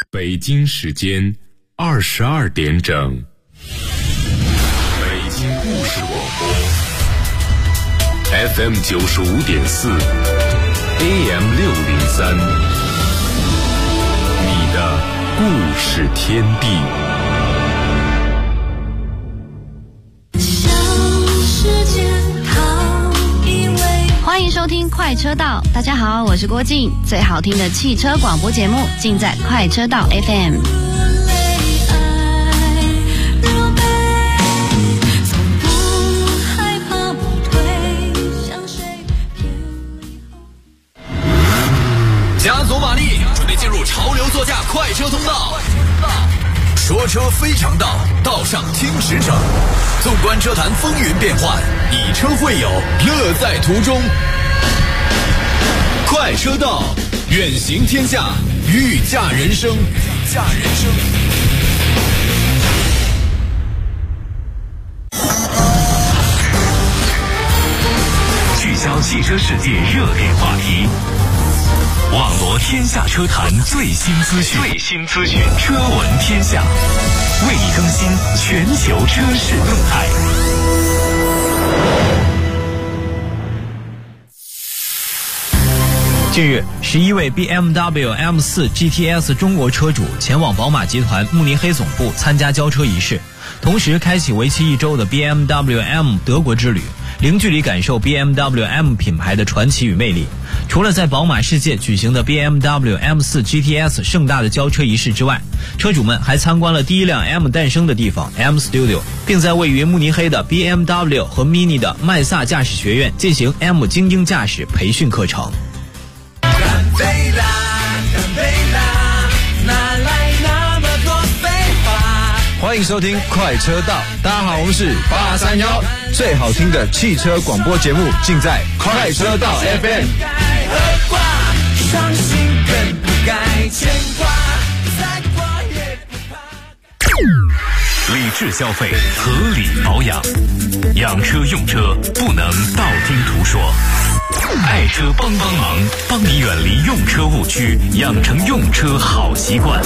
北京时间22点整，北京故事广播 FM 95.4 AM 603，你的故事天地。 欢迎收听快车道，大家好，我是郭静，最好听的汽车广播节目尽在快车道 FM。 加足马力，准备进入潮流座驾快车通道。说车非常道，道上听驰骋。纵观车坛风云变幻，以车会友，乐在途中。快车道，远行天下，御驾人生。 聚焦汽车世界热点话题，网罗天下车坛最新资讯，车闻天下，为你更新全球车市动态。 近日，11位 BMW M4 GTS 中国车主前往宝马集团慕尼黑总部参加交车仪式，同时开启为期1周的 BMW M 德国之旅，零距离感受 BMW M 品牌的传奇与魅力。除了在宝马世界举行的 BMW M4 GTS 盛大的交车仪式之外，车主们还参观了第一辆 M 诞生的地方 M Studio， 并在位于慕尼黑的 BMW 和 Mini 的麦萨驾驶学院进行 M 精英驾驶培训课程。 欢迎收听快车道，大家好，我们是831，最好听的汽车广播节目尽在快车道 FM。 理智消费，合理保养，养车用车不能道听途说。爱车帮忙，帮你远离用车误区，养成用车好习惯。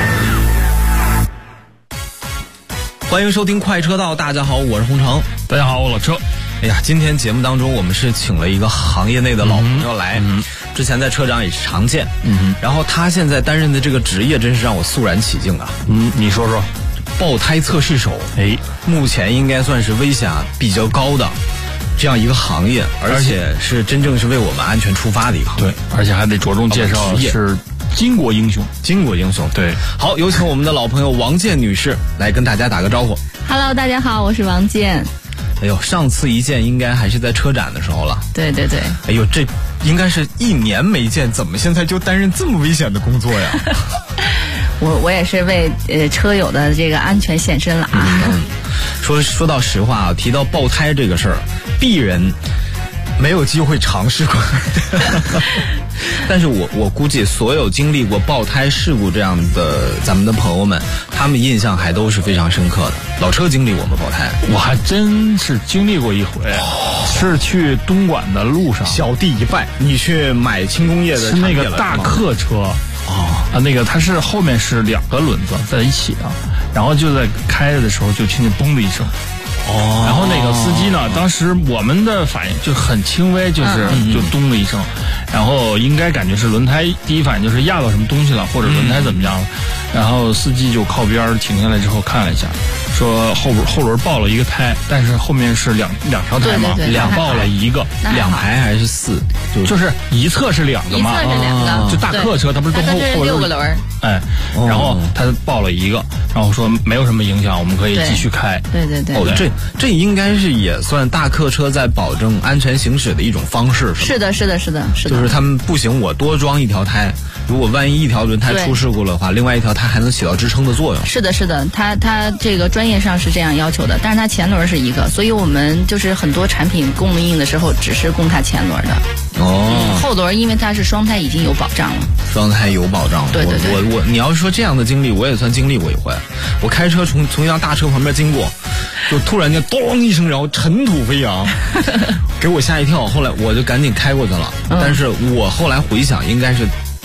欢迎收听快车道，大家好，我是洪城。 大家好，我老车。 哎呀，今天节目当中我们是请了一个行业内的老朋友来，之前在车展也是常见，然后他现在担任的这个职业真是让我肃然起敬啊。 你说说。 爆胎测试手，目前应该算是危险比较高的这样一个行业，而且是真正是为我们安全出发的一个行业。 对，而且还得着重介绍是巾帼英雄。 对。好，有请我们的老朋友王健女士来跟大家打个招呼。 Hello， 大家好，我是王健。 哎呦，上次一见应该还是在车展的时候了。 对。 哎呦，这应该是1年没见，怎么现在就担任这么危险的工作呀？ 我也是为车友的这个安全献身了啊。 说到实话啊，提到爆胎这个事儿，鄙人没有机会尝试过。但是我估计所有经历过爆胎事故这样的咱们的朋友们，他们印象还都是非常深刻的。老车经历过吗？爆胎？ 我还真是经历过一回，是去东莞的路上， 小弟一拜，你去买轻工业的是那个大客车那个它是后面是2个轮子在一起的，然后就在开着的时候就听见嘣的一声。然后那个司机呢，当时我们的反应就很轻微，就咚的一声，然后应该感觉是轮胎，第一反应就是压到什么东西了，或者轮胎怎么样了。然后司机就靠边停下来之后看了一下，说后轮爆了一个胎，但是后面是两条胎嘛，爆了一个 ，2排还是4？ 就是一侧是2个嘛，就大客车它不是后 6个轮， 然后它爆了一个，然后说没有什么影响，我们可以继续开。 对。 这应该是也算大客车在保证安全行驶的一种方式， 是的。 就是他们不行，我多装1条胎，如果万一一条轮胎出事故的话，另外1条胎还能起到支撑的作用。 是的，它这个专业上是这样要求的，但是它前轮是一个，所以我们就是很多产品供应的时候只是供它前轮的。后轮因为它是双胎已经有保障了。 对。你要是说这样的经历，我也算经历过一回。我开车从一辆大车旁边经过，就突然间咚一声，然后尘土飞扬，给我吓一跳。后来我就赶紧开过去了，但是我后来回想，应该是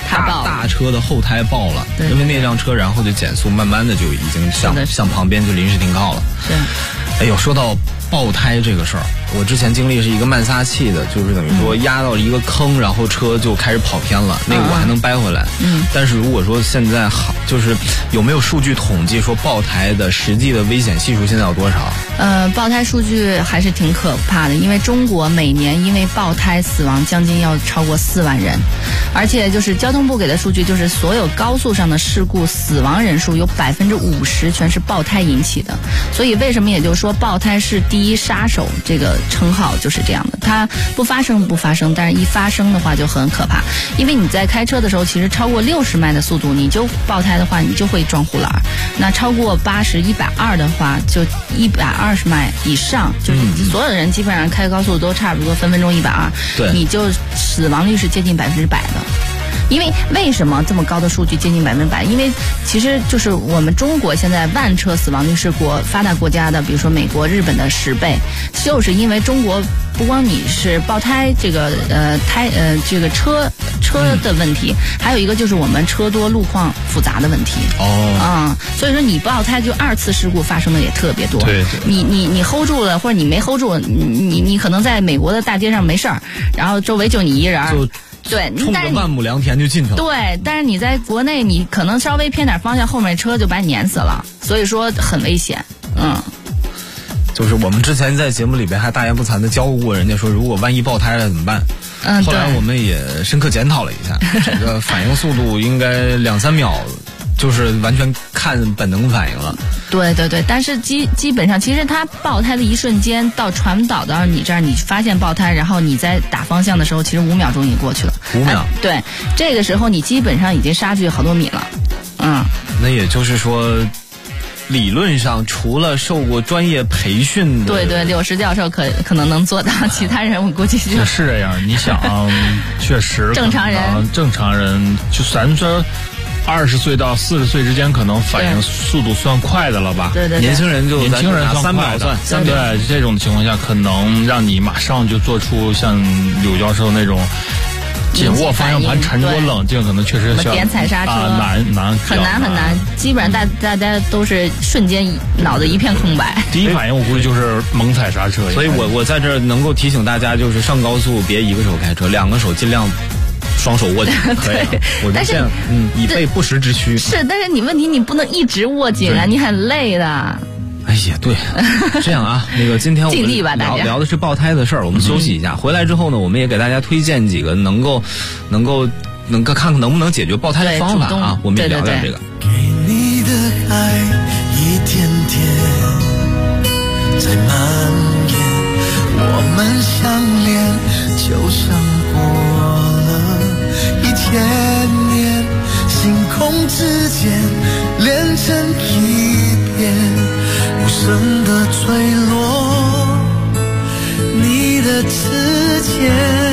大车的后胎爆了，因为那辆车然后就减速，慢慢的就已经向旁边就临时停靠了。 是。 哎呦，说到爆胎这个事儿，我之前经历是一个慢撒气的，就是等于说压到一个坑，然后车就开始跑偏了，那个我还能掰回来。但是如果说现在就是有没有数据统计说爆胎的实际的危险系数现在有多少？ 爆胎数据还是挺可怕的，因为中国每年因为爆胎死亡将近要超过4万人，而且就是交通部给的数据，就是所有高速上的事故死亡人数有50%全是爆胎引起的。所以为什么也就是说爆胎是第一杀手这个称号就是这样的，它不发生，但是一发生的话就很可怕。因为你在开车的时候，其实超过60迈的速度你就爆胎的话，你就会撞护栏，那超过80、120的话，就120迈以上，就是所有的人基本上开高速都差不多分钟120， 对， 你就死亡率是接近100%的。因为什么这么高的数据接近100%？因为其实就是我们中国现在万车死亡率是发达国家的，比如说美国、日本的10倍，就是因为中国不光你是爆胎这个这个车的问题，还有一个就是我们车多路况复杂的问题。所以说你爆胎就2次事故发生的也特别多。 对， 你 hold 住了，或者你没 hold 住，你可能在美国的大街上没事儿，然后周围就你一人。对， 冲个万亩良田就进去了。 对，但是你在国内，你可能稍微偏点方向，后面车就把你碾死了，所以说很危险。 就是我们之前在节目里边还大言不惭的教过人家说，如果万一爆胎了怎么办？后来我们也深刻检讨了一下，这个反应速度应该2-3秒。就是完全看本能反应了。 对，但是基本上其实它爆胎的一瞬间到传导到你这儿，你发现爆胎，然后你在打方向的时候，其实5秒钟已经过去了。 5秒。 对，这个时候你基本上已经差距好多米了。 那也就是说，理论上除了受过专业培训的， 对，柳石教授可能能做到，其他人我估计是这样。你想，确实正常人就咱说。20岁到40岁之间，可能反应速度算快的了吧？ 对， 年轻人算快的。对，这种情况下，可能让你马上就做出像柳教授那种紧握方向盘、沉着冷静，可能确实需要点踩刹车很难。基本上大家都是瞬间脑子一片空白。 第一反应我估计就是猛踩刹车。 所以我在这儿能够提醒大家，就是上高速别一个手开车，2个手尽量。双手握紧， 对， 但是以备不时之需。 是，但是问题你不能一直握紧啊，你很累的。 哎呀，对，这样啊，那个今天我们聊的是爆胎的事儿，我们休息一下，回来之后呢，我们也给大家推荐几个能够看看能不能解决爆胎的方法啊，我们也聊聊这个。 给你的爱一点点在蔓延，我们相恋就像1000年，星空之间连成一片，无声的坠落你的指尖，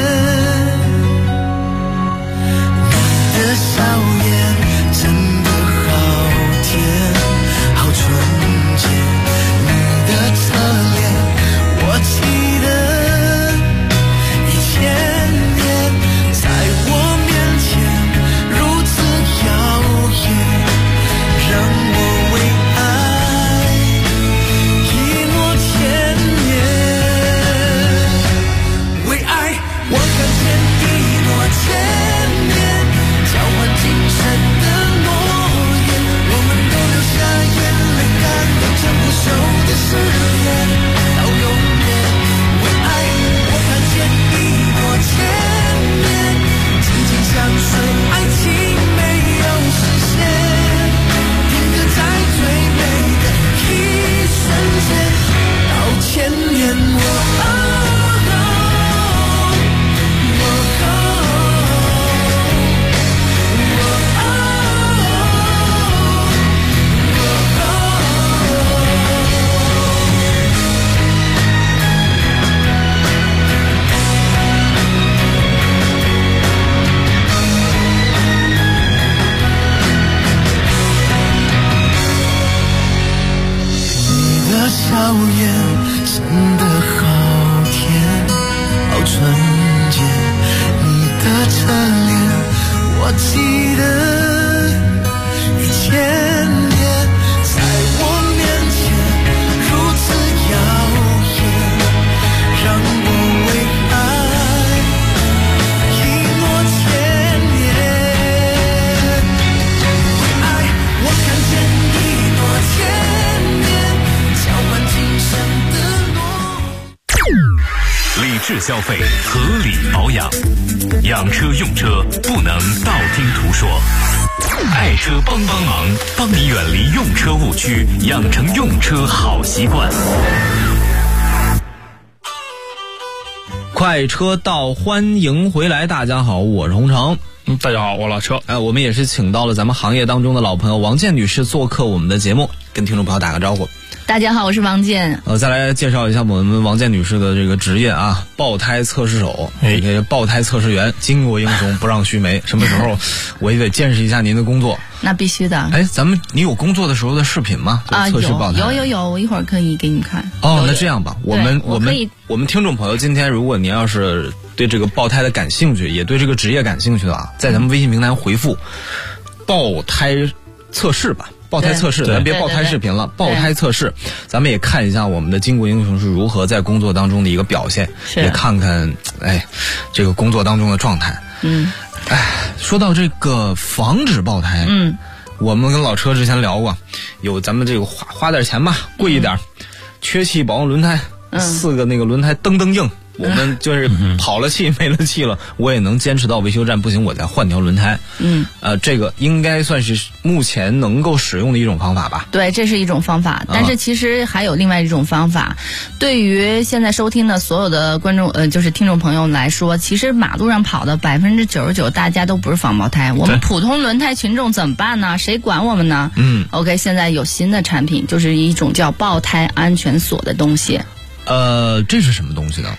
你的笑颜真的好甜，好纯洁，你的侧脸我记得1000年，在我让我为爱一诺千年，为爱适消费，合理保养。养车用车不能道听途说，爱车帮忙，帮你远离用车误区，养成用车好习惯。 快车道，欢迎回来，大家好，我是洪城。 大家好，我老车。 我们也是请到了咱们行业当中的老朋友王健女士做客我们的节目，跟听众朋友打个招呼。 大家好，我是王健。 再来介绍一下我们王健女士的这个职业啊，爆胎测试手，这个爆胎测试员，巾帼英雄不让须眉。什么时候我也得见识一下您的工作？ 那必须的。 你有工作的时候的视频吗？测试爆胎有，我一会儿可以给你看。 那这样吧，我们听众朋友，今天如果您要是对这个爆胎的感兴趣，也对这个职业感兴趣的啊，在咱们微信平台回复爆胎测试吧。爆胎测试，咱别爆胎视频了，爆胎测试，咱们也看一下我们的巾帼英雄是如何在工作当中的一个表现，也看看这个工作当中的状态。说到这个防止爆胎，我们跟老车之前聊过，有咱们这个花点钱吧，贵一点，缺气保养轮胎，4个那个轮胎蹬硬。我们就是跑了气没了气了，我也能坚持到维修站，不行我再换条轮胎。这个应该算是目前能够使用的一种方法吧。 对，这是一种方法，但是其实还有另外一种方法。对于现在收听的所有的观众就是听众朋友来说，其实马路上跑的99%大家都不是防爆胎，我们普通轮胎群众怎么办呢？谁管我们呢？OK， 现在有新的产品，就是一种叫爆胎安全锁的东西。 这是什么东西呢？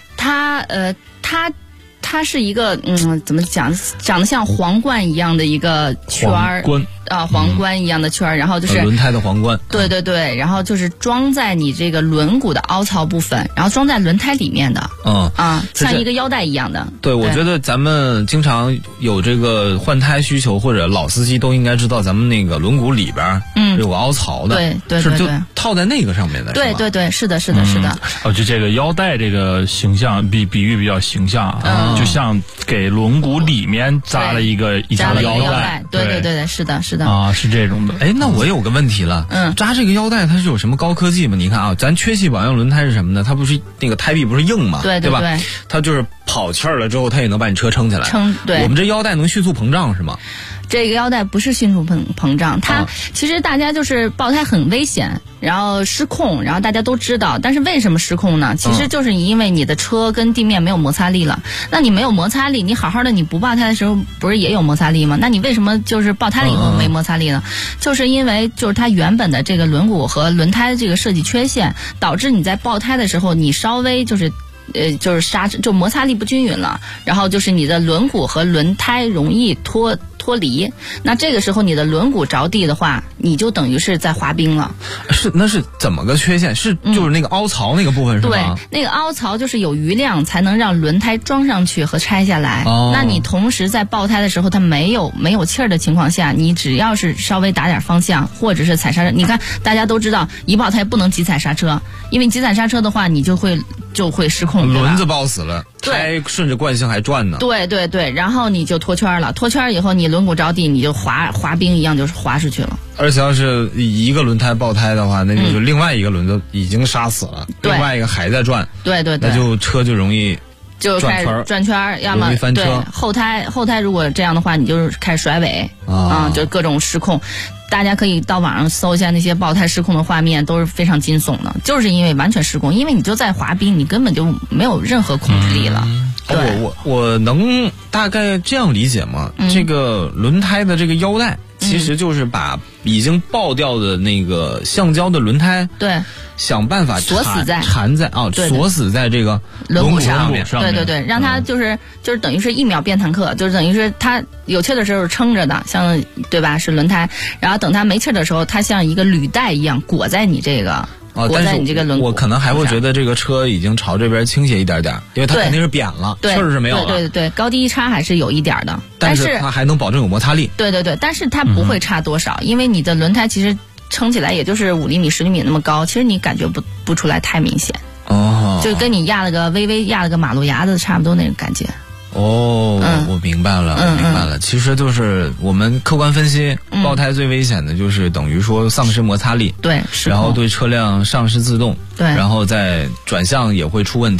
它是一个怎么讲，长得像皇冠一样的一个圈儿，皇冠一样的圈儿，然后就是轮胎的皇冠。 对，然后就是装在你这个轮毂的凹槽部分，然后装在轮胎里面的。像一个腰带一样的。 对，我觉得咱们经常有这个换胎需求，或者老司机都应该知道，咱们那个轮毂里边有个凹槽的， 对， 是就套在那个上面的。 对，是的。 就这个腰带这个形象比喻比较形象啊，就像给轮毂里面扎了一条腰带。 对，是的。 啊，是这种的。 那我有个问题了，扎这个腰带它是有什么高科技吗？你看啊，咱缺气保养轮胎是什么呢？它不是那个胎壁不是硬吗？对吧？它就是跑气儿了之后，它也能把你车撑起来。对，我们这腰带能迅速膨胀是吗？ 这个腰带不是迅速膨胀，它其实大家就是爆胎很危险，然后失控，然后大家都知道，但是为什么失控呢？其实就是因为你的车跟地面没有摩擦力了。那你没有摩擦力，你好好的你不爆胎的时候不是也有摩擦力吗？那你为什么就是爆胎了以后没摩擦力呢？就是因为就是它原本的这个轮毂和轮胎的这个设计缺陷，导致你在爆胎的时候你稍微就是摩擦力不均匀了，然后就是你的轮毂和轮胎容易脱离，那这个时候你的轮毂着地的话，你就等于是在滑冰了。 那是怎么个缺陷？就是那个凹槽那个部分是吗？ 对，那个凹槽就是有余量才能让轮胎装上去和拆下来。那你同时在爆胎的时候，它没有气儿的情况下，你只要是稍微打点方向或者是踩刹车，你看大家都知道，一爆胎不能急踩刹车，因为急踩刹车的话，你就会失控， 轮子爆死了，胎顺着惯性还转呢。 对，然后你就脱圈了，脱圈以后你轮毂着地，你就滑冰一样就是滑出去了。 而且要是一个轮胎爆胎的话，那就另外一个轮子已经刹死了，另外一个还在转。 对， 那就车就容易就开始转圈，要么翻车。 对，后胎如果这样的话，你就是开始甩尾就各种失控。大家可以到网上搜一下那些爆胎失控的画面，都是非常惊悚的，就是因为完全失控，因为你就在滑冰，你根本就没有任何控制力了。 我能大概这样理解吗？这个轮胎的这个腰带其实就是把已经爆掉的那个橡胶的轮胎，想办法锁死在锁死在这个轮毂上面。 对，让它就是等于是1秒变坦克，就是等于是它有气的时候是撑着的，像对吧？是轮胎，然后等它没气的时候，它像一个履带一样裹在你这个。裹在你这个轮毂， 我可能还会觉得这个车已经朝这边倾斜一点点，因为它肯定是扁了，气儿是没有了。 对，高低差还是有一点的， 但是它还能保证有摩擦力。 对，但是它不会差多少，因为你的轮胎其实撑起来也就是5厘米、10厘米那么高，其实你感觉不出来太明显。就跟你微微压了个马路牙子差不多那种感觉。 我明白了，其实就是我们客观分析，爆胎最危险的就是等于说丧失摩擦力， 对， 然后对车辆丧失自动， 对， 然后再转向也会出问题，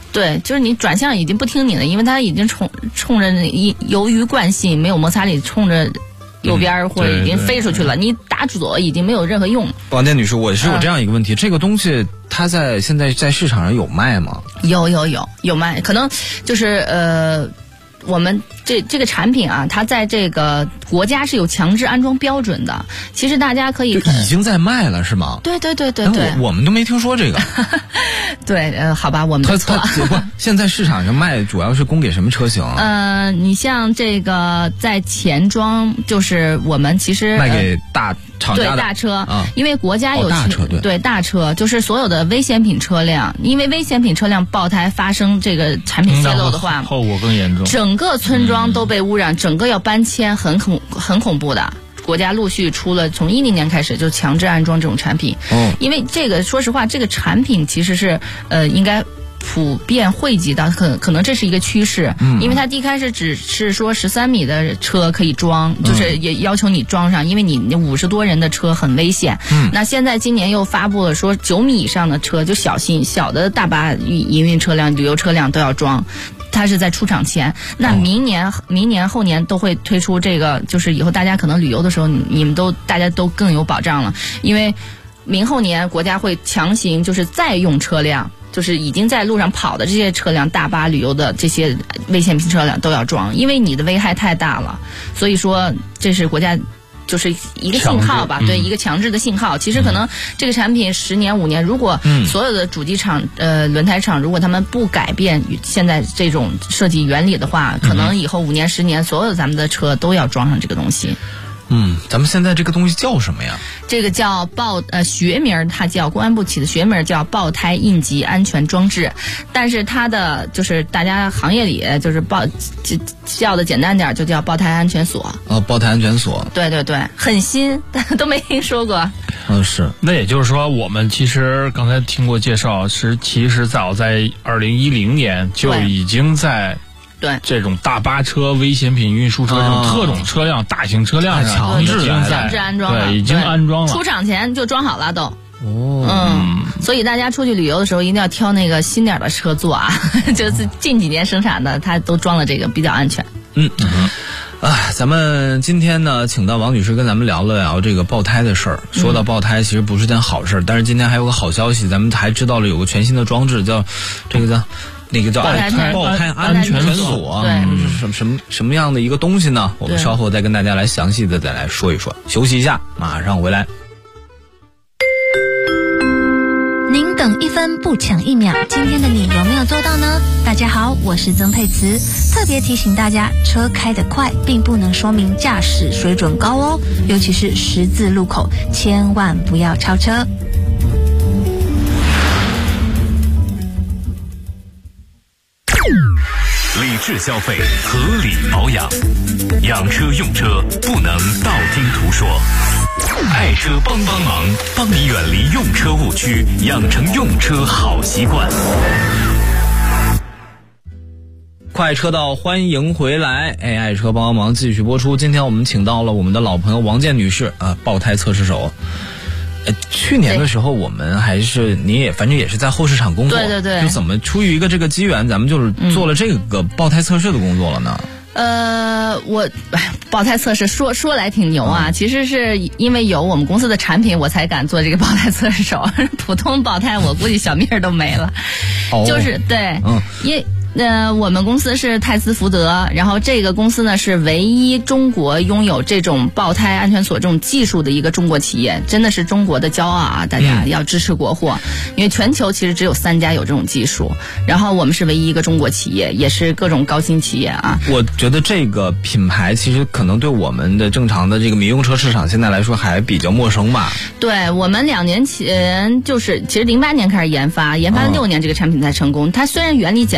对，就是你转向已经不听你的，因为它已经冲着由于惯性没有摩擦力，冲着右边或者已经飞出去了，你打左已经没有任何用。 王健女士，我是有这样一个问题，这个东西它现在在市场上有卖吗？ 有卖，可能就是我们这个产品啊，它在这个国家是有强制安装标准的。其实大家可以已经在卖了是吗？ 对。 我们都没听说这个。 对，好吧，我们的错。 现在市场上卖主要是供给什么车型啊？ 你像这个在前装，就是我们其实卖给大厂家的大车啊， 因为国家有大车对大车，就是所有的危险品车辆，因为危险品车辆爆胎发生这个产品泄漏的话， 后果更严重， 整个村庄都被污染，整个要搬迁，很恐怖的。国家陆续出了，从2010年开始就强制安装这种产品。因为这个说实话，这个产品其实是应该普遍惠及到，可能这是一个趋势。因为它一开始只是说13米的车可以装，就是也要求你装上，因为你50多人的车很危险。那现在今年又发布了说9米以上的车，就小的大巴营运车辆、旅游车辆都要装。它是在出厂前，那明年后年都会推出这个，就是以后大家可能旅游的时候，大家都更有保障了，因为明后年国家会强行就是在用车辆，就是已经在路上跑的这些车辆，大巴旅游的这些危险品车辆都要装，因为你的危害太大了，所以说这是国家。就是一个信号吧，对，一个强制的信号。其实可能这个产品10年5年，如果所有的主机厂、轮胎厂，如果他们不改变现在这种设计原理的话，可能以后5年10年，所有咱们的车都要装上这个东西。 咱们现在这个东西叫什么呀？ 这个叫学名，它叫公安部起的学名叫爆胎应急安全装置，但是它的就是大家行业里就是叫的简单点就叫爆胎安全锁。 爆胎安全锁。对， 很新，都没听说过。 是。 那也就是说，我们其实刚才听过介绍，其实早在2010年就已经在。 对这种大巴车、危险品运输车、这种特种车辆、大型车辆上， 强制安装了， 对，已经安装了， 出厂前就装好了都。所以大家出去旅游的时候一定要挑那个新点的车坐啊，就是近几年生产的，它都装了这个，比较安全。 咱们今天呢，请到王女士跟咱们聊了聊这个爆胎的事儿。说到爆胎，其实不是件好事，但是今天还有个好消息，咱们还知道了有个全新的装置，叫那个叫爆胎安全锁，什么样的一个东西呢？我们稍后再跟大家来详细的再来说一说。休息一下，马上回来。 您等1分不抢1秒，今天的你有没有做到呢？大家好，我是曾佩慈，特别提醒大家，车开得快并不能说明驾驶水准高哦，尤其是十字路口，千万不要超车。 理智消费，合理保养，养车用车不能道听途说。爱车帮忙，帮你远离用车误区，养成用车好习惯。 快车道，欢迎回来！爱车帮忙继续播出。今天我们请到了我们的老朋友王健女士爆胎测试手。去年的时候，我们反正也是在后市场工作， 对， 就怎么出于一个这个机缘，咱们就是做了这个爆胎测试的工作了呢？ 我爆胎测试说来挺牛啊，其实是因为有我们公司的产品，我才敢做这个爆胎测试手。普通爆胎，我估计小命都没了。就是对，因为。我们公司是泰斯福德，然后这个公司呢是唯一中国拥有这种爆胎安全锁这种技术的一个中国企业，真的是中国的骄傲啊！大家要支持国货，因为全球其实只有3家有这种技术，然后我们是唯一一个中国企业，也是各种高新企业啊。 我觉得这个品牌其实可能对我们的正常的这个民用车市场现在来说还比较陌生吧。 对，我们2年前其实08年开始研发了6年这个产品才成功。它虽然原理简单，但是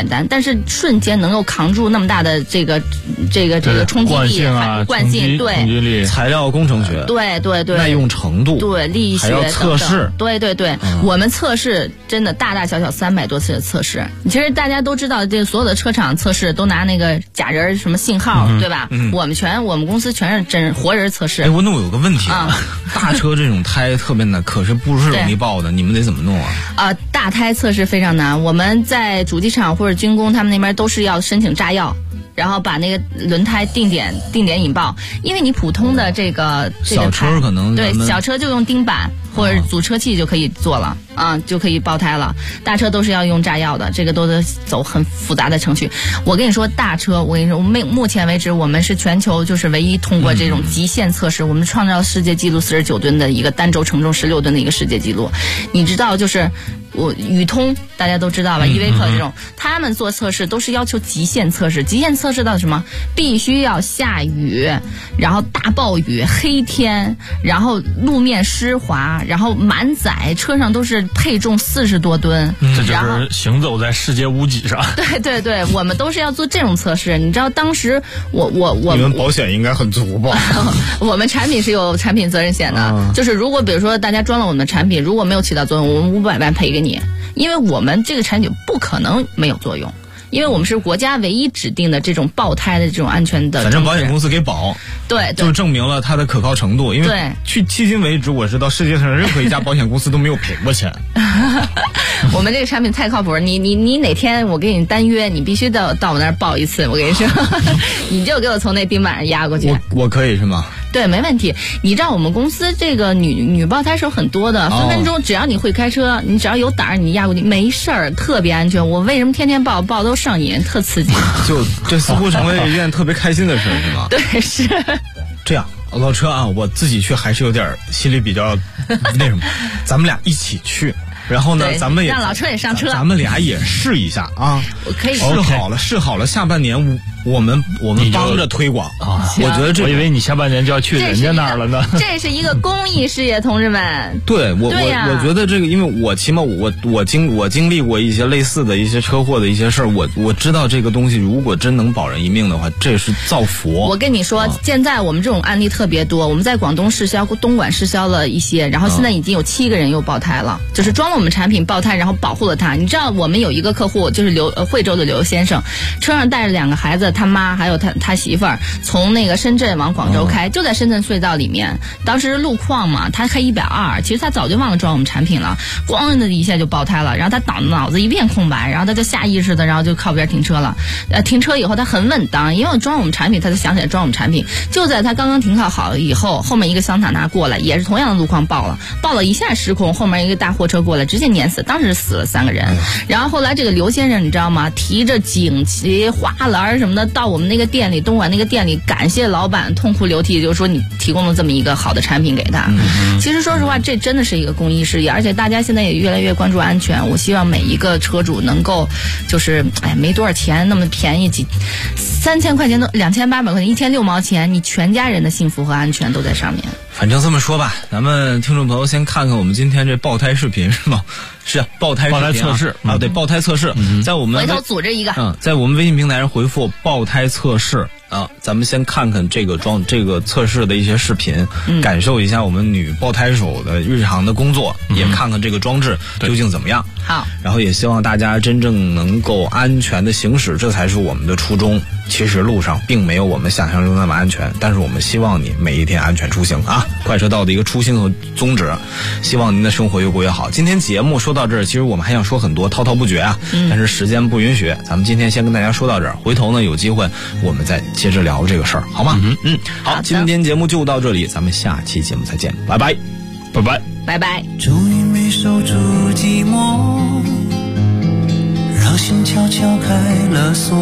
是瞬间能够扛住那么大的这个冲击力、惯性，对， 材料工程学， 对， 耐用程度， 对，力学还要测试， 对，我们测试真的大大小小300多次的测试。其实大家都知道，这所有的车厂测试都拿那个假人什么信号，对吧？我们公司全是真活人测试。 那我有个问题啊，大车这种胎特别难，可是不是容易爆的，你们得怎么弄啊？ 大胎测试非常难，我们在主机厂或者军工他们那边都是要申请炸药。然后把那个轮胎定点引爆，因为你普通的这个小车可能对小车就用钉板或者阻车器就可以做了就可以爆胎了。大车都是要用炸药的，这个都得走很复杂的程序。我跟你说，大车，目前为止我们是全球就是唯一通过这种极限测试，我们创造世界纪录49吨的一个单轴承重16吨的一个世界纪录。你知道就是宇通大家都知道吧，依维柯这种他们做测试都是要求极限测试，极限测试到什么？必须要下雨，然后大暴雨、黑天，然后路面湿滑，然后满载，车上都是配重40多吨， 这就是行走在世界屋脊上。 对，我们都是要做这种测试。你知道当时我你们保险应该很足吧？ 我们产品是有产品责任险的，就是如果比如说大家装了我们的产品，如果没有起到作用，我们500万赔给你，因为我们这个产品不可能没有作用。因为我们是国家唯一指定的这种爆胎的这种安全的， 反正保险公司给保， 对， 就证明了它的可靠程度。因为迄今为止，我知道世界上任何一家保险公司都没有赔过钱。 我们这个产品太靠谱，你哪天我给你单约，你必须到我那儿报一次。我跟你说，你就给我从那钉板上压过去。 我可以是吗？ 对，没问题。你知道我们公司这个女爆胎手很多的，分分钟只要你会开车，你只要有胆儿，你压过去没事儿，特别安全。我为什么天天爆都上瘾，特刺激。 就这似乎成为一件特别开心的事，是吗？ 对，是。 这样，老车啊，我自己去还是有点心里比较那什么，咱们俩一起去。然后呢，咱们也让老车也上车， 咱们俩也试一下啊。 我可以试好了，下半年我们帮着推广啊。我觉得我以为你下半年就要去人家那儿了呢。 这是一个公益事业，同志们。 对，我觉得这个，因为我起码我经历过一些类似的一些车祸的一些事儿，我知道这个东西如果真能保人一命的话，这是造佛。 我跟你说，现在我们这种案例特别多，我们在广东试销、东莞试销了一些，然后现在已经有7个人又爆胎了，就是装了我们产品爆胎，然后保护了他。你知道我们有一个客户就是惠州的刘先生，车上带着2个孩子，他妈还有他媳妇儿，从那个深圳往广州开，就在深圳隧道里面。当时路况嘛，他开120，其实他早就忘了装我们产品了，咣的一下就爆胎了，然后他脑子一片空白，然后他就下意识的，然后就靠边停车了。停车以后他很稳当，因为我装我们产品，他就想起来装我们产品。就在他刚刚停靠好以后，后面一个桑塔纳过来，也是同样的路况爆了一下失控，后面一个大货车过来直接碾死，当时死了3个人。然后后来这个刘先生你知道吗，提着锦旗花篮什么的到我们那个店里，东莞那个店里，感谢老板，痛哭流涕，就是说你提供了这么一个好的产品给他。其实说实话，这真的是一个公益事业，而且大家现在也越来越关注安全。我希望每一个车主能够就是没多少钱，那么便宜3000块钱都2800块钱，1天6毛钱，你全家人的幸福和安全都在上面。 反正这么说吧，咱们听众朋友先看看我们今天这爆胎视频是吗？是爆胎测试啊，对，爆胎测试，在我们回头组织一个， 在我们微信平台上回复爆胎测试啊，咱们先看看这个测试的一些视频，感受一下我们女爆胎手的日常的工作，也看看这个装置究竟怎么样。 好， 然后也希望大家真正能够安全的行驶，这才是我们的初衷。其实路上并没有我们想象中那么安全，但是我们希望你每一天安全出行啊！快车道的一个初心和宗旨，希望您的生活越过越好。今天节目说到这儿，其实我们还想说很多，滔滔不绝啊，但是时间不允许，咱们今天先跟大家说到这儿，回头呢有机会我们再接着聊这个事儿，好吗？好，今天节目就到这里，咱们下期节目再见，拜拜， 拜拜， 拜拜。 祝你没守住寂寞，让心悄悄开了锁，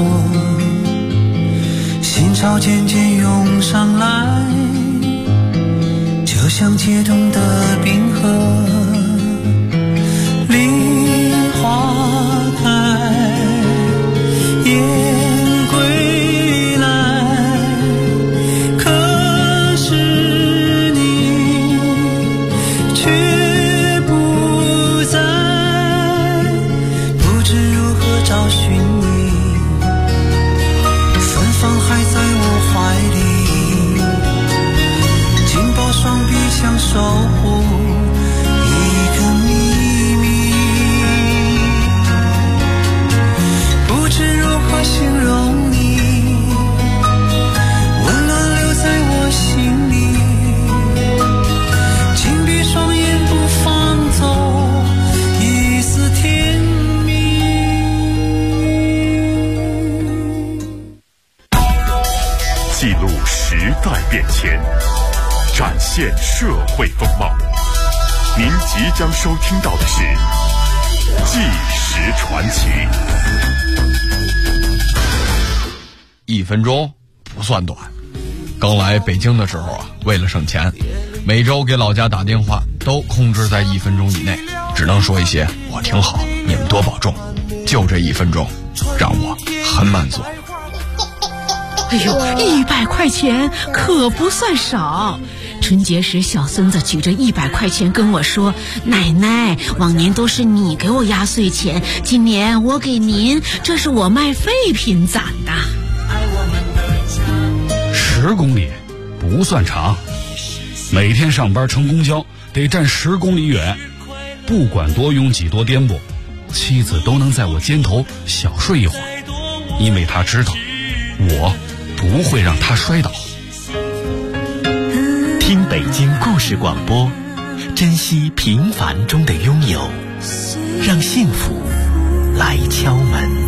心潮渐渐涌上来，就像解冻的冰河，梨花开，燕归来，可是你却不在，不知如何找寻你。 记录时代变迁，展现社会风貌。您即将收听到的是《纪实传奇》。 1分钟不算短。刚来北京的时候啊，为了省钱，每周给老家打电话都控制在1分钟以内，只能说一些我挺好，你们多保重。就这1分钟，让我很满足。 哎呦，100块钱可不算少。春节时，小孙子举着100块钱跟我说：“奶奶，往年都是你给我压岁钱，今年我给您，这是我卖废品攒的。 ”10公里不算长，每天上班乘公交得站10公里远，不管多拥挤多颠簸，妻子都能在我肩头小睡一会儿，因为她知道我不会让她摔倒。 听北京故事广播，珍惜平凡中的拥有，让幸福来敲门。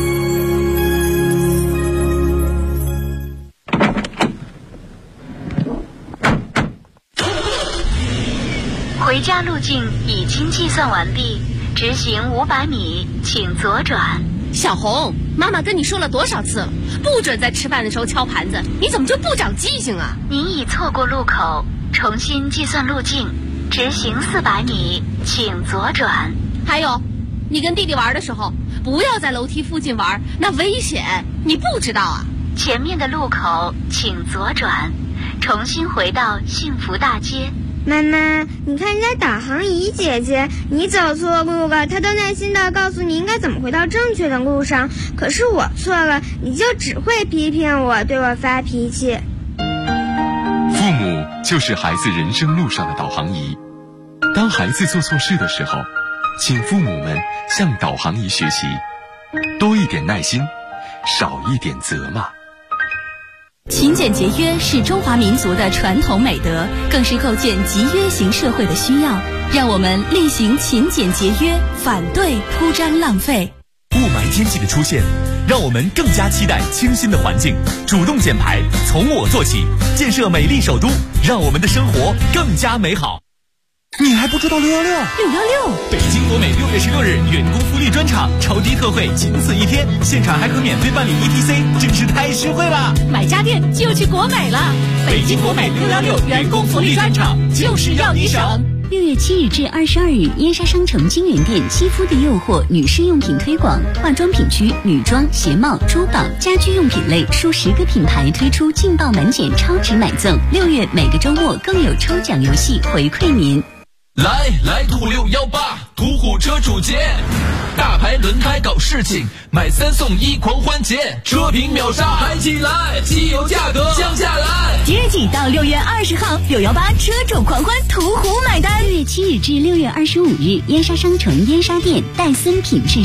回家路径已经计算完毕，直行500米，请左转。 小红，妈妈跟你说了多少次了，不准在吃饭的时候敲盘子，你怎么就不长记性啊？ 您已错过路口，重新计算路径，直行400米，请左转。 还有，你跟弟弟玩的时候，不要在楼梯附近玩，那危险，你不知道啊？ 前面的路口请左转，重新回到幸福大街。 妈妈，你看人家导航仪姐姐，你走错路了，她都耐心地告诉你应该怎么回到正确的路上。可是我错了，你就只会批评我，对我发脾气。 父母就是孩子人生路上的导航仪。当孩子做错事的时候，请父母们向导航仪学习，多一点耐心，少一点责骂。 勤俭节约是中华民族的传统美德，更是构建集约型社会的需要。让我们厉行勤俭节约，反对铺张浪费。 雾霾天气的出现，让我们更加期待清新的环境，主动减排，从我做起，建设美丽首都，让我们的生活更加美好。你还不知道616？616，北京国美6月16日员工福利专场，超低特惠，仅此一天，现场还可免费办理 ETC， 真是太实惠了！ 买家电就去国美了。北京国美616员工福利专场，就是要你省。 6月7日至22日，燕莎商城金源店肌肤的诱惑女士用品推广，化妆品区女装、鞋帽、珠宝、家居用品类数10个品牌推出劲爆满减超值买赠。6月每个周末更有抽奖游戏回馈您。 来途618途虎车主节，大牌轮胎搞事情，买3送1狂欢节，车评秒杀，嗨起来，机油价格降下来。 即日起到6月20号，618车主狂欢，途虎买单。6月7日至6月25日，燕莎商城燕莎店戴森品质